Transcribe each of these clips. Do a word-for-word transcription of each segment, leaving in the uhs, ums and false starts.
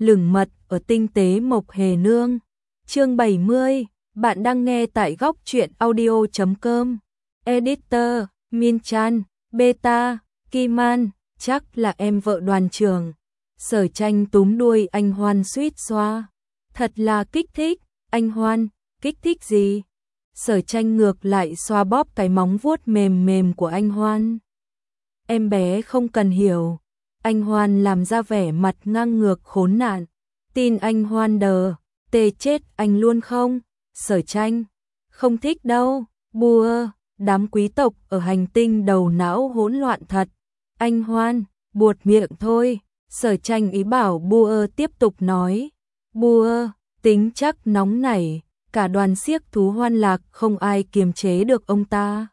lửng mật ở tinh tế Mộc Hề Nương. Chương bảy mươi, bạn đang nghe tại góc truyện audio chấm com. Editor, Min Chan, Beta, Kiman, chắc là em vợ Đoàn trưởng. Sở Tranh túm đuôi anh Hoan suýt xoa. Thật là kích thích, anh Hoan, kích thích gì? Sở Tranh ngược lại xoa bóp cái móng vuốt mềm mềm của anh Hoan. Em bé không cần hiểu. Anh Hoan làm ra vẻ mặt ngang ngược khốn nạn. Tin anh Hoan đờ, tê chết anh luôn không? Sở Tranh, không thích đâu, bùa, đám quý tộc ở hành tinh đầu não hỗn loạn thật. Anh Hoan, buột miệng thôi. Sở Tranh ý bảo bùa tiếp tục nói. Bùa, tính chắc nóng nảy, cả đoàn xiếc thú Hoan Lạc không ai kiềm chế được ông ta.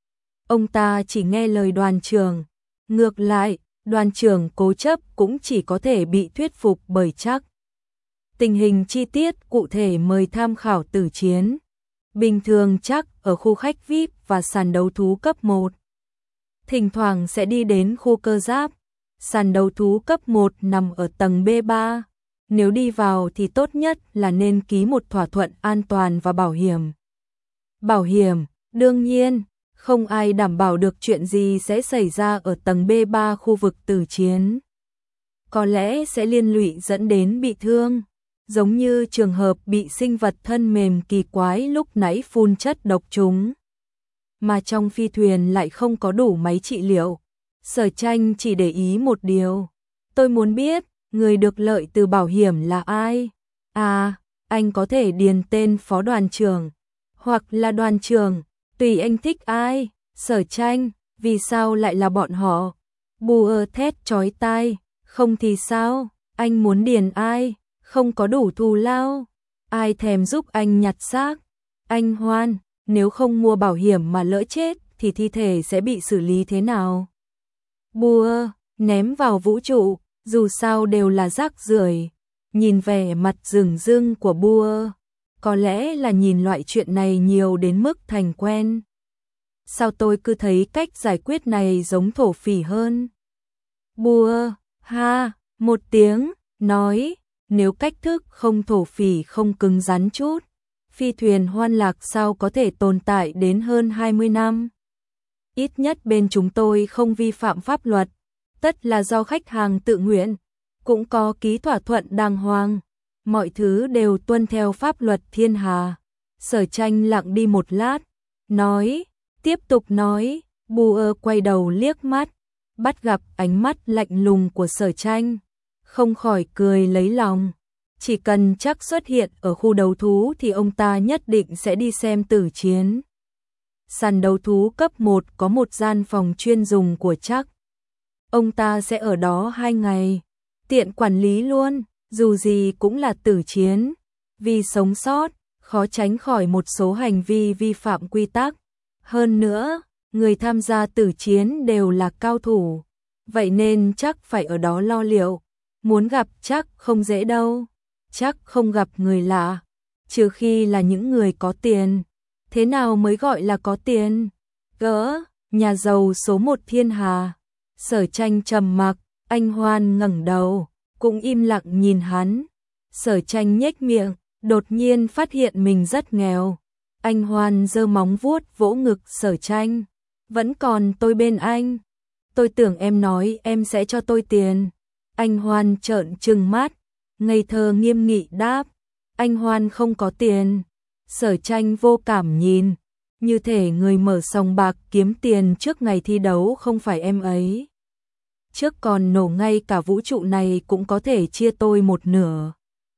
Ông ta chỉ nghe lời đoàn trưởng. Ngược lại, đoàn trưởng cố chấp cũng chỉ có thể bị thuyết phục bởi chắc. Tình hình chi tiết cụ thể mời tham khảo Tử Chiến. Bình thường chắc ở khu khách vi ai pi và sàn đấu thú cấp một. Thỉnh thoảng sẽ đi đến khu cơ giáp. Sàn đấu thú cấp một nằm ở tầng B ba. Nếu đi vào thì tốt nhất là nên ký một thỏa thuận an toàn và bảo hiểm. Bảo hiểm, đương nhiên, không ai đảm bảo được chuyện gì sẽ xảy ra ở tầng B ba khu vực Tử Chiến. Có lẽ sẽ liên lụy dẫn đến bị thương, giống như trường hợp bị sinh vật thân mềm kỳ quái lúc nãy phun chất độc trúng. Mà trong phi thuyền lại không có đủ máy trị liệu. Sở Tranh chỉ để ý một điều. Tôi muốn biết, người được lợi từ bảo hiểm là ai? À, anh có thể điền tên phó đoàn trưởng, hoặc là đoàn trưởng, tùy anh thích ai. Sở Tranh, vì sao lại là bọn họ? Bùa thét chói tai, không thì sao? Anh muốn điền ai? Không có đủ thù lao. Ai thèm giúp anh nhặt xác? Anh Hoan, nếu không mua bảo hiểm mà lỡ chết thì thi thể sẽ bị xử lý thế nào? Bùa, ném vào vũ trụ, dù sao đều là rác rưởi. Nhìn vẻ mặt rừng rưng của bùa, có lẽ là nhìn loại chuyện này nhiều đến mức thành quen. Sao tôi cứ thấy cách giải quyết này giống thổ phỉ hơn? Bùa, ha, một tiếng, nói, nếu cách thức không thổ phỉ không cứng rắn chút, phi thuyền Hoan Lạc sao có thể tồn tại đến hơn hai mươi năm? Ít nhất bên chúng tôi không vi phạm pháp luật, tất là do khách hàng tự nguyện, cũng có ký thỏa thuận đàng hoàng, mọi thứ đều tuân theo pháp luật thiên hà. Sở Tranh lặng đi một lát, nói, tiếp tục nói. Bùa quay đầu liếc mắt, bắt gặp ánh mắt lạnh lùng của Sở Tranh, không khỏi cười lấy lòng. Chỉ cần chắc xuất hiện ở khu đấu thú thì ông ta nhất định sẽ đi xem Tử Chiến. Sàn đấu thú cấp một có một gian phòng chuyên dùng của chắc. Ông ta sẽ ở đó hai ngày, tiện quản lý luôn, dù gì cũng là Tử Chiến. Vì sống sót, khó tránh khỏi một số hành vi vi phạm quy tắc. Hơn nữa, người tham gia Tử Chiến đều là cao thủ, vậy nên chắc phải ở đó lo liệu. Muốn gặp chắc không dễ đâu, chắc không gặp người lạ, trừ khi là những người có tiền. Thế nào mới gọi là có tiền? Gỡ, nhà giàu số một thiên hà. Sở Tranh trầm mặc, anh Hoan ngẩng đầu, cũng im lặng nhìn hắn. Sở Tranh nhếch miệng, đột nhiên phát hiện mình rất nghèo. Anh Hoan giơ móng vuốt vỗ ngực Sở Tranh. Vẫn còn tôi bên anh. Tôi tưởng em nói em sẽ cho tôi tiền. Anh Hoan trợn trừng mắt, ngây thơ nghiêm nghị đáp. Anh Hoan không có tiền. Sở Tranh vô cảm nhìn, như thể người mở sòng bạc kiếm tiền trước ngày thi đấu không phải em ấy. Trước còn nổ ngay cả vũ trụ này cũng có thể chia tôi một nửa.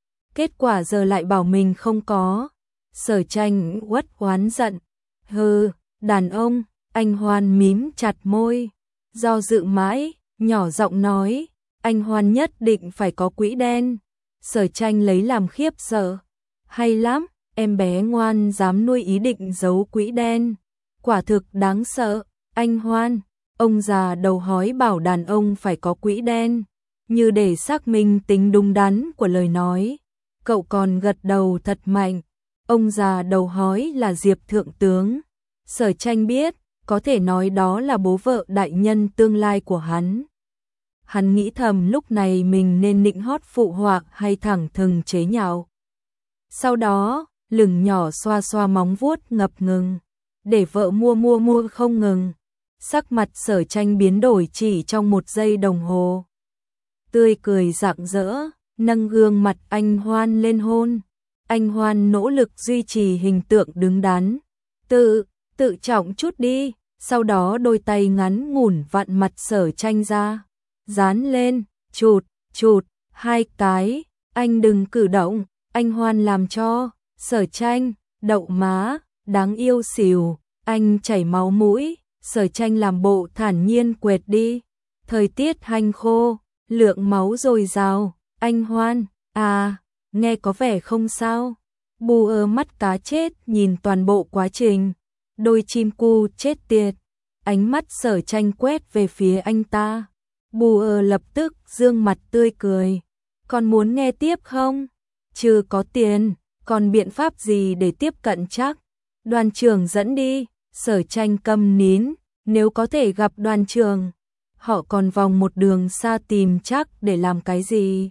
Kết quả giờ lại bảo mình không có. Sở Tranh uất oán giận. Hừ, đàn ông. Anh Hoan mím chặt môi, do dự mãi, nhỏ giọng nói, anh Hoan nhất định phải có quỹ đen. Sở Tranh lấy làm khiếp sợ. Hay lắm, em bé ngoan dám nuôi ý định giấu quỹ đen. Quả thực đáng sợ. Anh Hoan, ông già đầu hói bảo đàn ông phải có quỹ đen, như để xác minh tính đúng đắn của lời nói. Cậu còn gật đầu thật mạnh. Ông già đầu hói là Diệp Thượng Tướng. Sở Tranh biết, có thể nói đó là bố vợ đại nhân tương lai của hắn. hắn nghĩ thầm lúc này mình nên nịnh hót phụ họa hay thẳng thừng chế nhạo. Sau đó, lửng nhỏ xoa xoa móng vuốt ngập ngừng, để vợ mua mua mua không ngừng. Sắc mặt Sở Tranh biến đổi chỉ trong một giây đồng hồ. Tươi cười rạng rỡ, nâng gương mặt anh Hoan lên hôn. Anh Hoan nỗ lực duy trì hình tượng đứng đắn. Tự, tự trọng chút đi. Sau đó đôi tay ngắn ngủn vặn mặt Sở Tranh ra. Dán lên, chụt, chụt, hai cái. Anh đừng cử động, anh Hoan làm cho. Sở Tranh, đậu má, đáng yêu xỉu. Anh chảy máu mũi. Sở Tranh làm bộ thản nhiên quệt đi. Thời tiết hanh khô, lượng máu dồi dào. Anh Hoan, à, nghe có vẻ không sao. Bù ơ mắt cá chết nhìn toàn bộ quá trình. Đôi chim cu chết tiệt. Ánh mắt Sở Tranh quét về phía anh ta. Bù ơ lập tức dương mặt tươi cười. Còn muốn nghe tiếp không? Chưa có tiền, còn biện pháp gì để tiếp cận chắc? Đoàn trưởng dẫn đi. Sở Tranh câm nín. Nếu có thể gặp đoàn trưởng, họ còn vòng một đường xa tìm chắc để làm cái gì?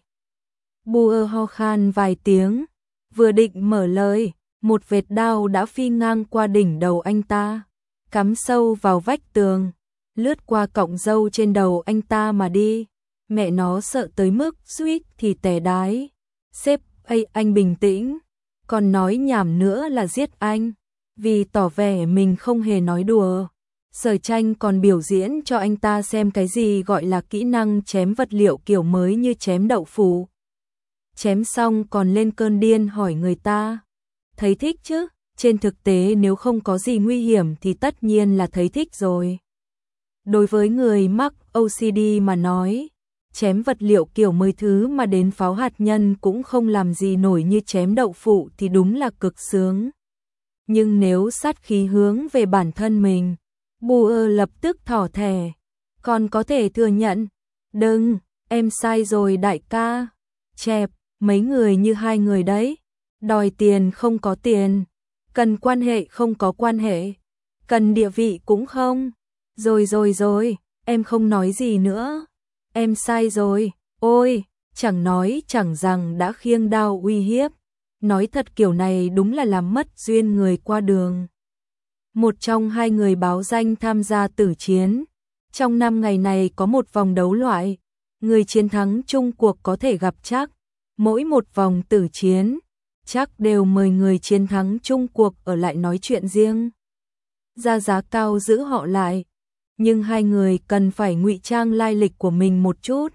Bù ơ ho khan vài tiếng, vừa định mở lời, một vệt đao đã phi ngang qua đỉnh đầu anh ta, cắm sâu vào vách tường, lướt qua cọng râu trên đầu anh ta mà đi. Mẹ nó sợ tới mức suýt thì tè đái. Sếp, ây anh bình tĩnh, còn nói nhảm nữa là giết anh. Vì tỏ vẻ mình không hề nói đùa, Sở Tranh còn biểu diễn cho anh ta xem cái gì gọi là kỹ năng chém vật liệu kiểu mới như chém đậu phụ. Chém xong còn lên cơn điên hỏi người ta, thấy thích chứ? Trên thực tế nếu không có gì nguy hiểm thì tất nhiên là thấy thích rồi. Đối với người mắc ô xê đê mà nói, chém vật liệu kiểu mới thứ mà đến pháo hạt nhân cũng không làm gì nổi như chém đậu phụ thì đúng là cực sướng. Nhưng nếu sát khí hướng về bản thân mình, Bù ơ lập tức thỏ thẻ. Còn có thể thừa nhận. Đừng, em sai rồi đại ca. Chẹp, mấy người như hai người đấy. Đòi tiền không có tiền. Cần quan hệ không có quan hệ. Cần địa vị cũng không. Rồi rồi rồi, em không nói gì nữa. Em sai rồi, ôi, chẳng nói chẳng rằng đã khiêng đao uy hiếp. Nói thật kiểu này đúng là làm mất duyên người qua đường. Một trong hai người báo danh tham gia tử chiến. Trong năm ngày này có một vòng đấu loại. Người chiến thắng chung cuộc có thể gặp chắc. Mỗi một vòng tử chiến, chắc đều mời người chiến thắng chung cuộc ở lại nói chuyện riêng. Ra giá cao giữ họ lại. Nhưng hai người cần phải ngụy trang lai lịch của mình một chút.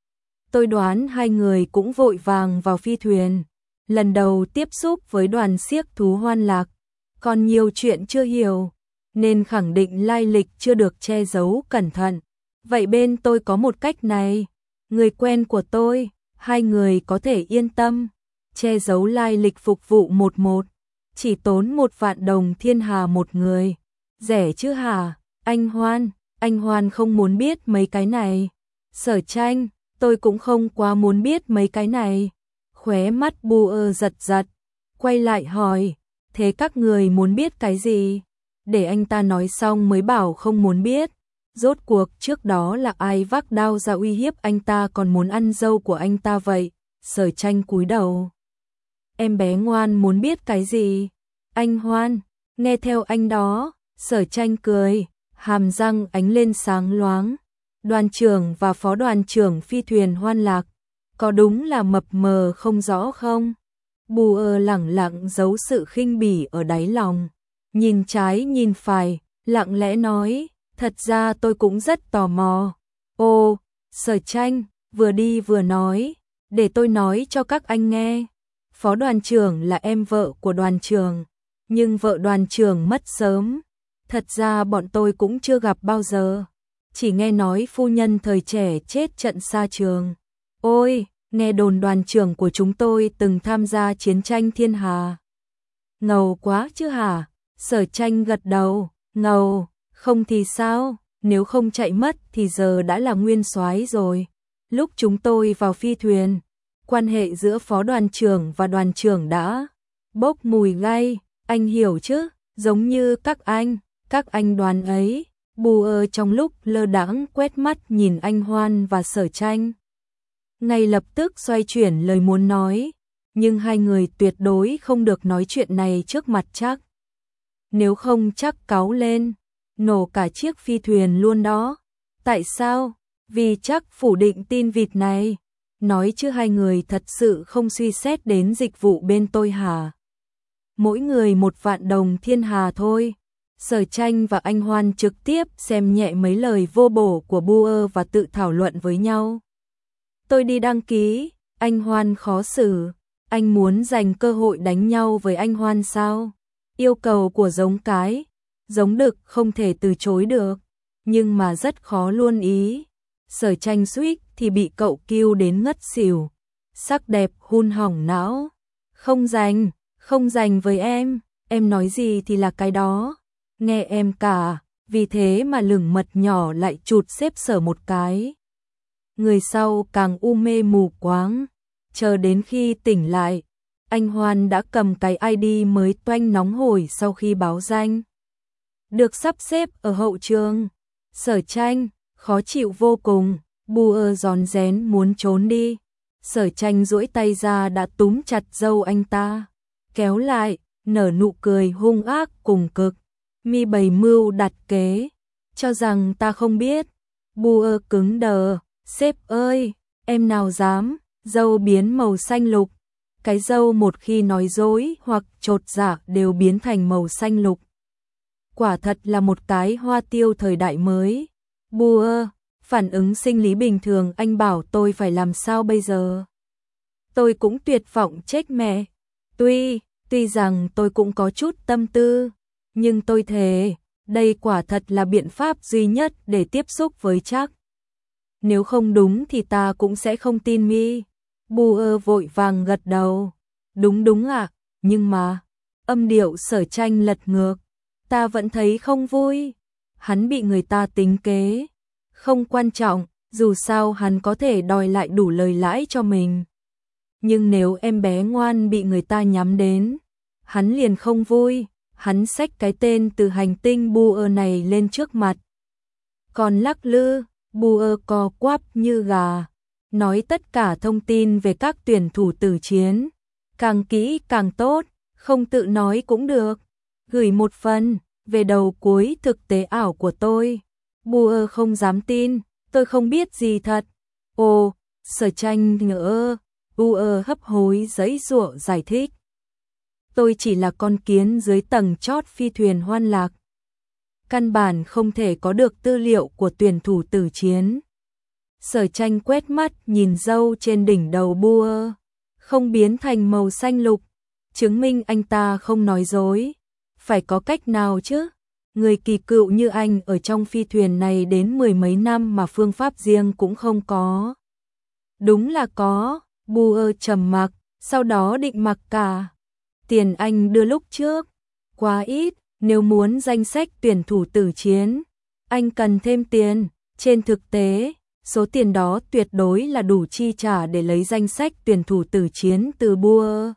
Tôi đoán hai người cũng vội vàng vào phi thuyền. Lần đầu tiếp xúc với đoàn xiếc thú Hoan Lạc, còn nhiều chuyện chưa hiểu, nên khẳng định lai lịch chưa được che giấu cẩn thận. Vậy bên tôi có một cách này, người quen của tôi, hai người có thể yên tâm, che giấu lai lịch phục vụ một một, chỉ tốn một vạn đồng thiên hà một người. Rẻ chứ hả? Anh Hoan, anh Hoan không muốn biết mấy cái này. Sở Tranh, tôi cũng không quá muốn biết mấy cái này. Khóe mắt Bù ơ giật giật, quay lại hỏi, thế các người muốn biết cái gì? Để anh ta nói xong mới bảo không muốn biết. Rốt cuộc trước đó là ai vác đao ra uy hiếp anh ta còn muốn ăn dâu của anh ta vậy? Sở Tranh cúi đầu. Em bé ngoan muốn biết cái gì? Anh Hoan, nghe theo anh đó. Sở Tranh cười, hàm răng ánh lên sáng loáng. Đoàn trưởng và phó đoàn trưởng phi thuyền Hoan Lạc, có đúng là mập mờ không rõ không? Bù ơ lẳng lặng giấu sự khinh bỉ ở đáy lòng. Nhìn trái nhìn phải, lặng lẽ nói, thật ra tôi cũng rất tò mò. Ô, Sở Tranh, vừa đi vừa nói, để tôi nói cho các anh nghe. Phó đoàn trưởng là em vợ của đoàn trưởng, nhưng vợ đoàn trưởng mất sớm. Thật ra bọn tôi cũng chưa gặp bao giờ. Chỉ nghe nói phu nhân thời trẻ chết trận xa trường. Ôi, nghe đồn đoàn trưởng của chúng tôi từng tham gia chiến tranh thiên hà. Ngầu quá chứ hả? Sở Tranh gật đầu, ngầu, không thì sao, nếu không chạy mất thì giờ đã là nguyên soái rồi. Lúc chúng tôi vào phi thuyền, quan hệ giữa phó đoàn trưởng và đoàn trưởng đã bốc mùi gay, anh hiểu chứ, giống như các anh, các anh đoàn ấy, Bu ơ trong lúc lơ đãng quét mắt nhìn anh Hoan và Sở Tranh. Ngay lập tức xoay chuyển lời muốn nói, nhưng hai người tuyệt đối không được nói chuyện này trước mặt chắc. Nếu không chắc cáu lên, nổ cả chiếc phi thuyền luôn đó. Tại sao? Vì chắc phủ định tin vịt này. Nói chứ hai người thật sự không suy xét đến dịch vụ bên tôi hả? Mỗi người một vạn đồng thiên hà thôi. Sở Tranh và anh Hoan trực tiếp xem nhẹ mấy lời vô bổ của Bu ơ và tự thảo luận với nhau. Tôi đi đăng ký, anh Hoan khó xử. Anh muốn dành cơ hội đánh nhau với anh Hoan sao? Yêu cầu của giống cái, giống đực không thể từ chối được, nhưng mà rất khó luôn ý. Sở Tranh suýt thì bị cậu kêu đến ngất xỉu. Sắc đẹp hun hỏng não. Không dành, không dành với em, em nói gì thì là cái đó. Nghe em cả, vì thế mà lửng mật nhỏ lại chụt xếp Sở một cái. Người sau càng u mê mù quáng, chờ đến khi tỉnh lại, anh Hoan đã cầm cái i đê mới toanh nóng hổi sau khi báo danh. Được sắp xếp ở hậu trường. Sở Tranh, khó chịu vô cùng, Bu ơ rón rén muốn trốn đi. Sở Tranh duỗi tay ra đã túm chặt râu anh ta, kéo lại, nở nụ cười hung ác cùng cực. Mi bày mưu đặt kế, cho rằng ta không biết. Bu ơ cứng đờ, sếp ơi, em nào dám, râu biến màu xanh lục. Cái râu một khi nói dối hoặc chột dạ đều biến thành màu xanh lục. Quả thật là một cái hoa tiêu thời đại mới. Bu ơ, phản ứng sinh lý bình thường anh bảo tôi phải làm sao bây giờ? Tôi cũng tuyệt vọng chết mẹ. Tuy, tuy rằng tôi cũng có chút tâm tư, nhưng tôi thề, đây quả thật là biện pháp duy nhất để tiếp xúc với chắc. Nếu không đúng thì ta cũng sẽ không tin mi. Bu ơ vội vàng gật đầu. Đúng đúng ạ, à, nhưng mà, âm điệu Sở Tranh lật ngược. Ta vẫn thấy không vui. Hắn bị người ta tính kế. Không quan trọng, dù sao hắn có thể đòi lại đủ lời lãi cho mình. Nhưng nếu em bé ngoan bị người ta nhắm đến, hắn liền không vui. Hắn xách cái tên từ hành tinh Bu ơ này lên trước mặt. Còn lắc lư, Bu ơ co quắp như gà. Nói tất cả thông tin về các tuyển thủ tử chiến. Càng kỹ càng tốt, không tự nói cũng được. Gửi một phần, về đầu cuối thực tế ảo của tôi. Bu ơ không dám tin, tôi không biết gì thật. Ồ, Sở Tranh ngỡ, Bu ơ hấp hối giãy giụa giải thích. Tôi chỉ là con kiến dưới tầng chót phi thuyền hoan lạc. Căn bản không thể có được tư liệu của tuyển thủ tử chiến. Sở Tranh quét mắt nhìn râu trên đỉnh đầu Bu ơ, không biến thành màu xanh lục, chứng minh anh ta không nói dối. Phải có cách nào chứ? Người kỳ cựu như anh ở trong phi thuyền này đến mười mấy năm mà phương pháp riêng cũng không có. Đúng là có, Bu ơ trầm mặc, sau đó định mặc cả. Tiền anh đưa lúc trước, quá ít, nếu muốn danh sách tuyển thủ tử chiến, anh cần thêm tiền. Trên thực tế, số tiền đó tuyệt đối là đủ chi trả để lấy danh sách tuyển thủ tử chiến từ Bu ơ.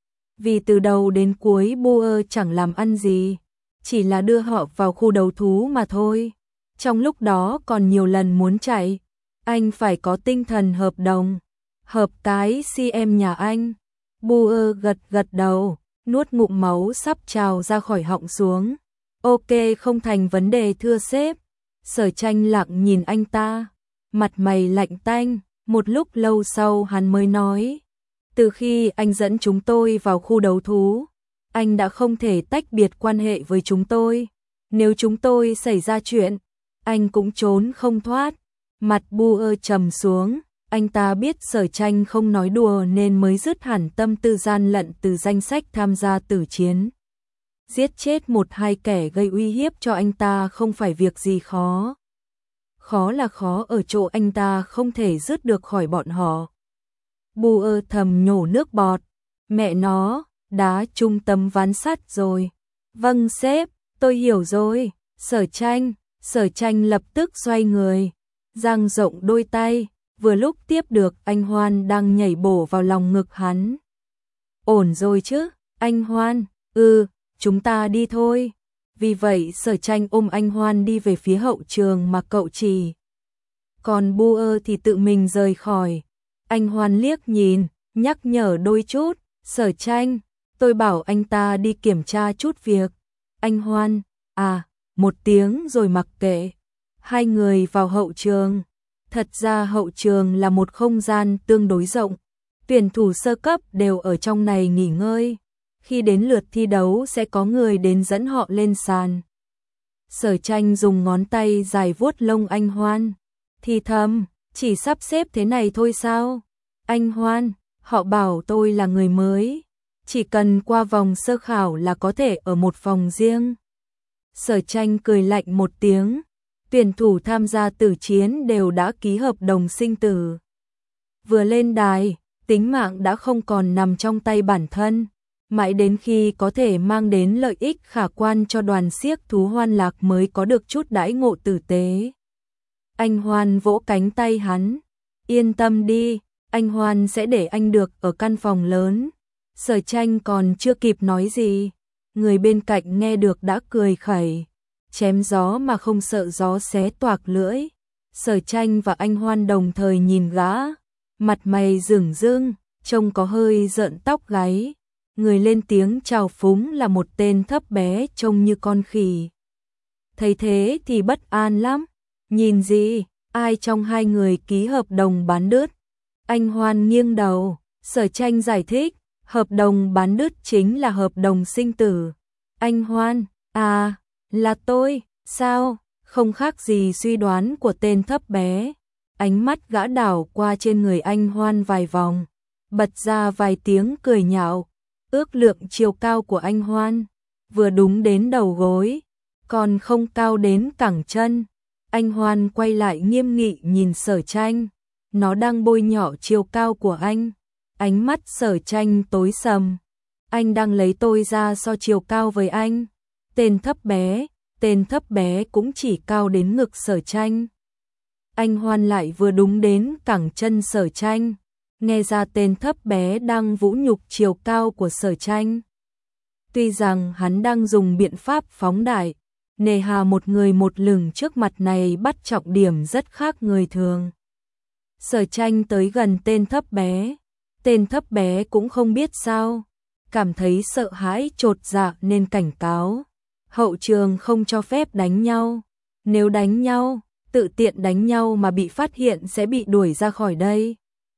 Vì từ đầu đến cuối Bu ơ chẳng làm ăn gì, chỉ là đưa họ vào khu đấu thú mà thôi. Trong lúc đó còn nhiều lần muốn chạy, anh phải có tinh thần hợp đồng. Hợp cái xê em nhà anh. Bu ơ gật gật đầu, nuốt ngụm máu sắp trào ra khỏi họng xuống. Ok, không thành vấn đề thưa sếp. Sở Tranh lặng nhìn anh ta, mặt mày lạnh tanh. Một lúc lâu sau hắn mới nói, từ khi anh dẫn chúng tôi vào khu đấu thú, anh đã không thể tách biệt quan hệ với chúng tôi. Nếu chúng tôi xảy ra chuyện, anh cũng trốn không thoát. Mặt Bu ơ trầm xuống, anh ta biết Sở Tranh không nói đùa nên mới dứt hẳn tâm tư gian lận từ danh sách tham gia tử chiến. Giết chết một hai kẻ gây uy hiếp cho anh ta không phải việc gì khó. Khó là khó ở chỗ anh ta không thể dứt được khỏi bọn họ. Bu ơ thầm nhổ nước bọt. Mẹ nó, đá trung tâm ván sắt rồi. Vâng sếp, tôi hiểu rồi. Sở Tranh, Sở Tranh lập tức xoay người, dang rộng đôi tay, vừa lúc tiếp được anh Hoan đang nhảy bổ vào lòng ngực hắn. Ổn rồi chứ, anh Hoan? Ừ, chúng ta đi thôi. vì vậy Sở Tranh ôm anh Hoan đi về phía hậu trường mà cậu chỉ. Còn Bu ơ thì tự mình rời khỏi. Anh Hoan liếc nhìn, nhắc nhở đôi chút, Sở Tranh, tôi bảo anh ta đi kiểm tra chút việc. Anh Hoan, à, một tiếng rồi mặc kệ. Hai người vào hậu trường. Thật ra hậu trường là một không gian tương đối rộng. Tuyển thủ sơ cấp đều ở trong này nghỉ ngơi. Khi đến lượt thi đấu sẽ có người đến dẫn họ lên sàn. Sở Tranh dùng ngón tay dài vuốt lông anh Hoan. Thì thầm, chỉ sắp xếp thế này thôi sao? Anh Hoan, họ bảo tôi là người mới. Chỉ cần qua vòng sơ khảo là có thể ở một phòng riêng. Sở Tranh cười lạnh một tiếng. Tuyển thủ tham gia tử chiến đều đã ký hợp đồng sinh tử. Vừa lên đài, tính mạng đã không còn nằm trong tay bản thân. Mãi đến khi có thể mang đến lợi ích khả quan cho đoàn xiếc thú Hoan Lạc mới có được chút đãi ngộ tử tế. Anh Hoan vỗ cánh tay hắn. Yên tâm đi, anh Hoan sẽ để anh được ở căn phòng lớn. Sở Tranh còn chưa kịp nói gì. Người bên cạnh nghe được đã cười khẩy. Chém gió mà không sợ gió xé toạc lưỡi. Sở Tranh và anh Hoan đồng thời nhìn gã. Mặt mày rửng rưng, trông có hơi rợn tóc gáy. Người lên tiếng chào phúng là một tên thấp bé trông như con khỉ. Thấy thế thì bất an lắm. Nhìn gì, ai trong hai người ký hợp đồng bán đứt? Anh Hoan nghiêng đầu, Sở Tranh giải thích, hợp đồng bán đứt chính là hợp đồng sinh tử. Anh Hoan, à, là tôi, sao? Không khác gì suy đoán của tên thấp bé. Ánh mắt gã đảo qua trên người anh Hoan vài vòng, bật ra vài tiếng cười nhạo. Ước lượng chiều cao của anh Hoan, vừa đúng đến đầu gối, còn không cao đến cẳng chân. Anh Hoan quay lại nghiêm nghị nhìn Sở Tranh, nó đang bôi nhọ chiều cao của anh. Ánh mắt Sở Tranh tối sầm, anh đang lấy tôi ra so chiều cao với anh. Tên thấp bé, tên thấp bé cũng chỉ cao đến ngực Sở Tranh. Anh Hoan lại vừa đúng đến cẳng chân Sở Tranh. Nghe ra tên thấp bé đang vũ nhục chiều cao của Sở Tranh. Tuy rằng hắn đang dùng biện pháp phóng đại, nề hà một người một lửng trước mặt này bắt trọng điểm rất khác người thường. Sở Tranh tới gần tên thấp bé, tên thấp bé cũng không biết sao, cảm thấy sợ hãi chột dạ nên cảnh cáo. Hậu trường không cho phép đánh nhau, nếu đánh nhau, tự tiện đánh nhau mà bị phát hiện sẽ bị đuổi ra khỏi đây.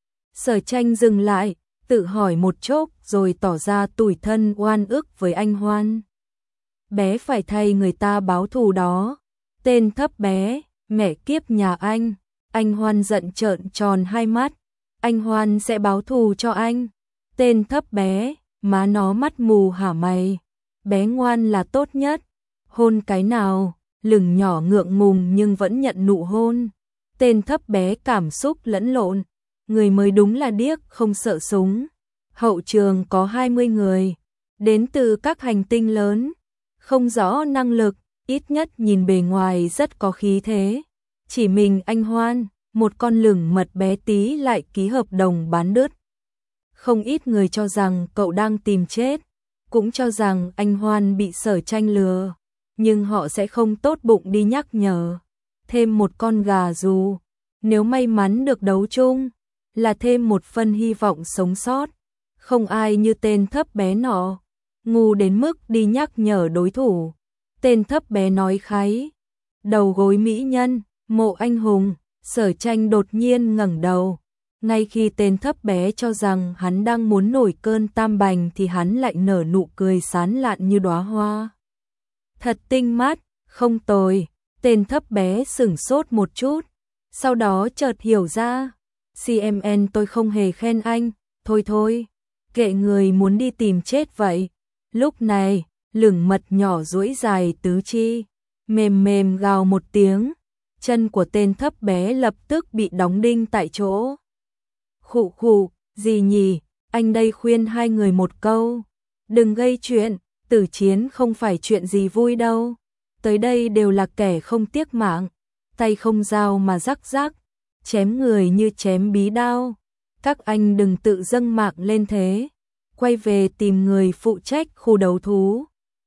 Sở Tranh dừng lại, tự hỏi một chốc rồi tỏ ra tủi thân oan ức với anh Hoan. Bé phải thay người ta báo thù đó. Tên thấp bé, mẹ kiếp nhà anh. Anh Hoan giận trợn tròn hai mắt. Anh Hoan sẽ báo thù cho anh. Tên thấp bé, má nó mắt mù hả mày. Bé ngoan là tốt nhất. Hôn cái nào, lửng nhỏ ngượng ngùng nhưng vẫn nhận nụ hôn. Tên thấp bé cảm xúc lẫn lộn. Người mới đúng là điếc không sợ súng. Hậu trường có hai mươi người, đến từ các hành tinh lớn, không rõ năng lực, ít nhất nhìn bề ngoài rất có khí thế. Chỉ mình anh Hoan, một con lửng mật bé tí lại ký hợp đồng bán đứt. Không ít người cho rằng cậu đang tìm chết, cũng cho rằng anh Hoan bị Sở Tranh lừa, nhưng họ sẽ không tốt bụng đi nhắc nhở. Thêm một con gà dù, nếu may mắn được đấu chung, là thêm một phần hy vọng sống sót. Không ai như tên thấp bé nọ, ngu đến mức đi nhắc nhở đối thủ. Tên thấp bé nói kháy, đầu gối mỹ nhân, mộ anh hùng. Sở Tranh đột nhiên ngẩng đầu. Ngay khi tên thấp bé cho rằng hắn đang muốn nổi cơn tam bành thì hắn lại nở nụ cười sán lạn như đóa hoa. Thật tinh mắt, không tồi. Tên thấp bé sửng sốt một chút, sau đó chợt hiểu ra. xê em en tôi không hề khen anh, thôi thôi, kệ người muốn đi tìm chết vậy. Lúc này, lửng mật nhỏ duỗi dài tứ chi, mềm mềm gào một tiếng, chân của tên thấp bé lập tức bị đóng đinh tại chỗ. Khụ khụ, gì nhỉ, anh đây khuyên hai người một câu, đừng gây chuyện, tử chiến không phải chuyện gì vui đâu. Tới đây đều là kẻ không tiếc mạng, tay không dao mà rắc rắc, chém người như chém bí đao. Các anh đừng tự dâng mạng lên thế. Quay về tìm người phụ trách khu đấu thú.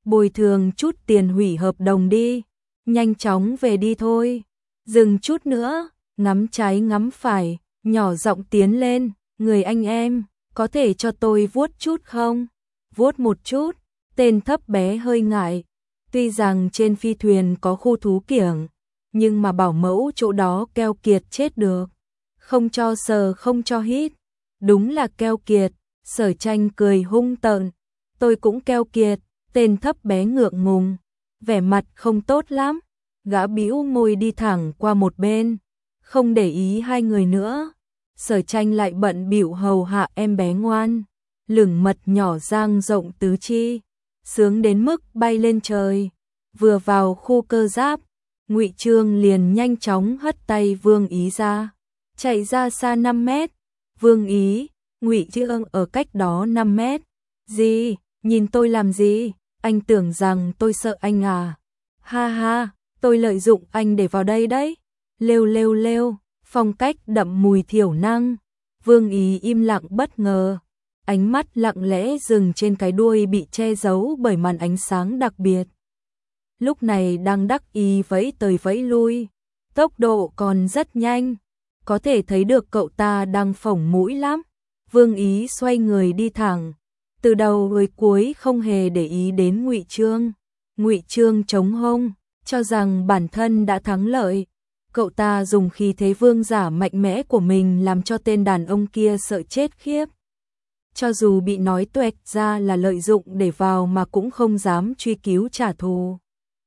bồi thường chút tiền hủy hợp đồng đi, nhanh chóng về đi thôi. Dừng chút nữa, ngắm trái ngắm phải, nhỏ giọng tiến lên, người anh em, có thể cho tôi vuốt chút không? Vuốt một chút, tên thấp bé hơi ngại. Tuy rằng trên phi thuyền có khu thú kiểng, nhưng mà bảo mẫu chỗ đó keo kiệt chết được. Không cho sờ không cho hít. Đúng là keo kiệt, Sở Tranh cười hung tợn. Tôi cũng keo kiệt, tên thấp bé ngượng ngùng, vẻ mặt không tốt lắm. Gã bĩu môi đi thẳng qua một bên, không để ý hai người nữa. Sở Tranh lại bận bịu hầu hạ em bé ngoan, lửng mật nhỏ dang rộng tứ chi, sướng đến mức bay lên trời. Vừa vào khu cơ giáp, Ngụy Trương liền nhanh chóng hất tay Vương Ý ra, chạy ra xa năm mét. Vương Ý, Ngụy Trương ở cách đó năm mét. Gì, nhìn tôi làm gì? Anh tưởng rằng tôi sợ anh à? Ha ha, tôi lợi dụng anh để vào đây đấy. Lêu lêu lêu, phong cách đậm mùi thiểu năng. Vương Ý im lặng bất ngờ, ánh mắt lặng lẽ dừng trên cái đuôi bị che giấu bởi màn ánh sáng đặc biệt. Lúc này đang đắc ý vẫy tới vẫy lui, tốc độ còn rất nhanh, có thể thấy được cậu ta đang phỏng mũi lắm. Vương Ý xoay người đi thẳng, từ đầu tới cuối không hề để ý đến Ngụy Trương. Ngụy Trương chống hông, cho rằng bản thân đã thắng lợi. Cậu ta dùng khí thế vương giả mạnh mẽ của mình làm cho tên đàn ông kia sợ chết khiếp. Cho dù bị nói tuẹt ra là lợi dụng để vào mà cũng không dám truy cứu trả thù.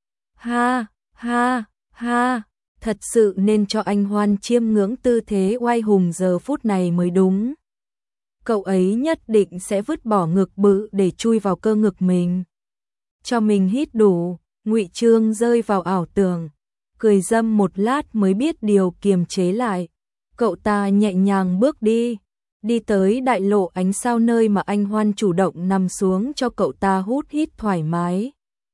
Ha, ha, ha, thật sự nên cho anh Hoan chiêm ngưỡng tư thế oai hùng giờ phút này mới đúng. Cậu ấy nhất định sẽ vứt bỏ ngực bự để chui vào cơ ngực mình. Cho mình hít đủ, Ngụy Trương rơi vào ảo tưởng, cười dâm một lát mới biết điều kiềm chế lại. Cậu ta nhẹ nhàng bước đi, đi tới đại lộ ánh sao nơi mà anh Hoan chủ động nằm xuống cho cậu ta hút hít thoải mái.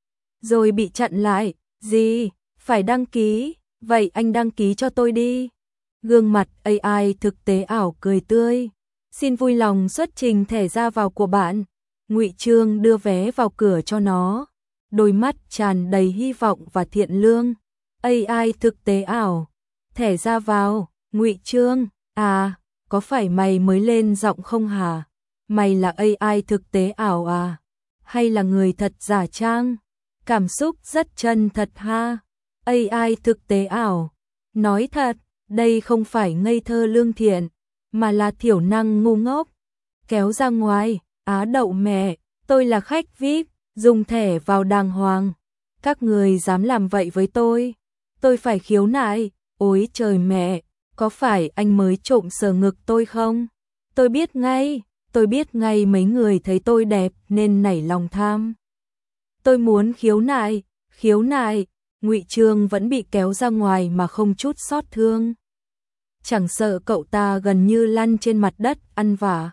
Rồi bị chặn lại, gì, phải đăng ký, vậy anh đăng ký cho tôi đi. Gương mặt a i thực tế ảo cười tươi, xin vui lòng xuất trình thẻ ra vào của bạn. Ngụy Trương đưa vé vào cửa cho nó, đôi mắt tràn đầy hy vọng và thiện lương. a i thực tế ảo, thẻ ra vào, Ngụy Trương, à, có phải mày mới lên giọng không hả? Mày là a i thực tế ảo à? Hay là người thật giả trang? Cảm xúc rất chân thật ha. a i thực tế ảo, nói thật, đây không phải ngây thơ lương thiện, mà là thiểu năng ngu ngốc. Kéo ra ngoài, á đậu mẹ, tôi là khách vi ai pi, dùng thẻ vào đàng hoàng. Các người dám làm vậy với tôi, tôi phải khiếu nại. Ôi trời mẹ, có phải anh mới trộm sờ ngực tôi không? Tôi biết ngay, tôi biết ngay mấy người thấy tôi đẹp nên nảy lòng tham. Tôi muốn khiếu nại, khiếu nại. Ngụy Trương vẫn bị kéo ra ngoài mà không chút xót thương. Chẳng sợ cậu ta gần như lăn trên mặt đất ăn vả.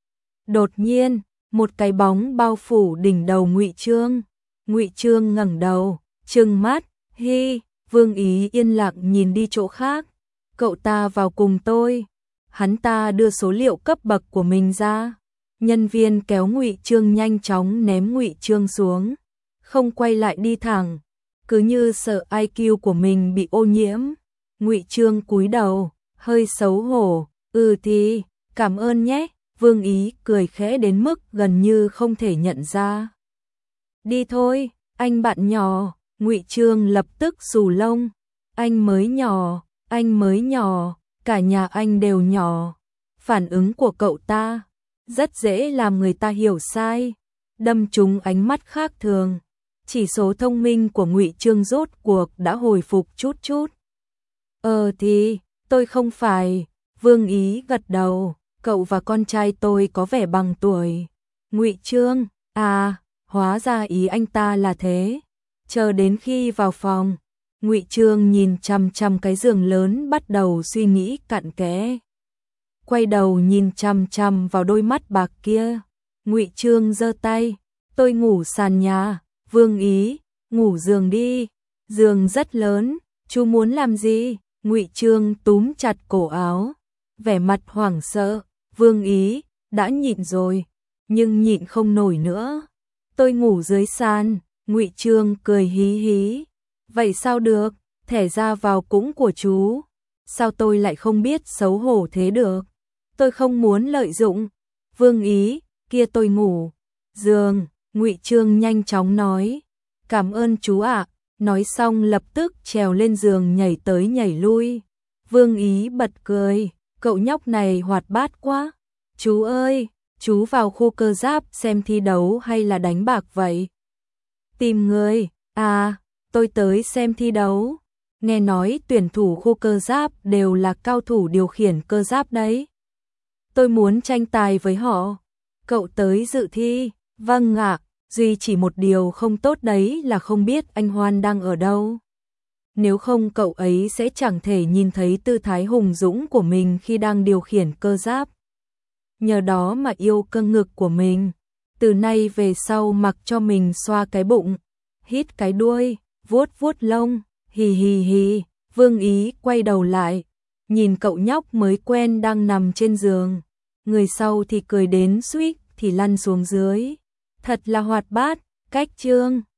Đột nhiên, một cái bóng bao phủ đỉnh đầu Ngụy Trương. Ngụy Trương ngẩng đầu, trừng mắt, hi. Vương Ý yên lặng nhìn đi chỗ khác. Cậu ta vào cùng tôi. Hắn ta đưa số liệu cấp bậc của mình ra. Nhân viên kéo Ngụy Trương nhanh chóng ném Ngụy Trương xuống, không quay lại đi thẳng, cứ như sợ i kiu của mình bị ô nhiễm. Ngụy Trương cúi đầu, hơi xấu hổ, ừ thì, cảm ơn nhé. Vương Ý cười khẽ đến mức gần như không thể nhận ra. Đi thôi, anh bạn nhỏ. Ngụy Trương lập tức xù lông. Anh mới nhỏ, anh mới nhỏ, cả nhà anh đều nhỏ. Phản ứng của cậu ta rất dễ làm người ta hiểu sai, đâm trúng ánh mắt khác thường. Chỉ số thông minh của Ngụy Trương rốt cuộc đã hồi phục chút chút. Ờ thì, tôi không phải. Vương Ý gật đầu, cậu và con trai tôi có vẻ bằng tuổi. Ngụy Trương, à, hóa ra ý anh ta là thế. Chờ đến khi vào phòng, Ngụy Trương nhìn chằm chằm cái giường lớn bắt đầu suy nghĩ cặn kẽ. Quay đầu nhìn chằm chằm vào đôi mắt bạc kia. Ngụy Trương giơ tay, tôi ngủ sàn nhà. Vương Ý, ngủ giường đi, giường rất lớn, chú muốn làm gì? Ngụy Trương túm chặt cổ áo, vẻ mặt hoảng sợ. Vương Ý, đã nhịn rồi, nhưng nhịn không nổi nữa. Tôi ngủ dưới sàn, Ngụy Trương cười hí hí. Vậy sao được, thẻ ra vào cũng của chú. Sao tôi lại không biết xấu hổ thế được? Tôi không muốn lợi dụng. Vương Ý, kia tôi ngủ. Giường, Ngụy Trương nhanh chóng nói. Cảm ơn chú ạ. Nói xong lập tức trèo lên giường nhảy tới nhảy lui. Vương Ý bật cười. Cậu nhóc này hoạt bát quá. Chú ơi, chú vào khu cơ giáp xem thi đấu hay là đánh bạc vậy? Tìm người. À, tôi tới xem thi đấu. Nghe nói tuyển thủ khu cơ giáp đều là cao thủ điều khiển cơ giáp đấy. Tôi muốn tranh tài với họ. Cậu tới dự thi? Vâng ạ, duy chỉ một điều không tốt đấy là không biết anh Hoan đang ở đâu. Nếu không cậu ấy sẽ chẳng thể nhìn thấy tư thái hùng dũng của mình khi đang điều khiển cơ giáp. Nhờ đó mà yêu cơ ngực của mình. Từ nay về sau mặc cho mình xoa cái bụng, hít cái đuôi, vuốt vuốt lông, hì hì hì. Vương Ý quay đầu lại, nhìn cậu nhóc mới quen đang nằm trên giường. Người sau thì cười đến suýt thì lăn xuống dưới. Thật là hoạt bát, cách Trương.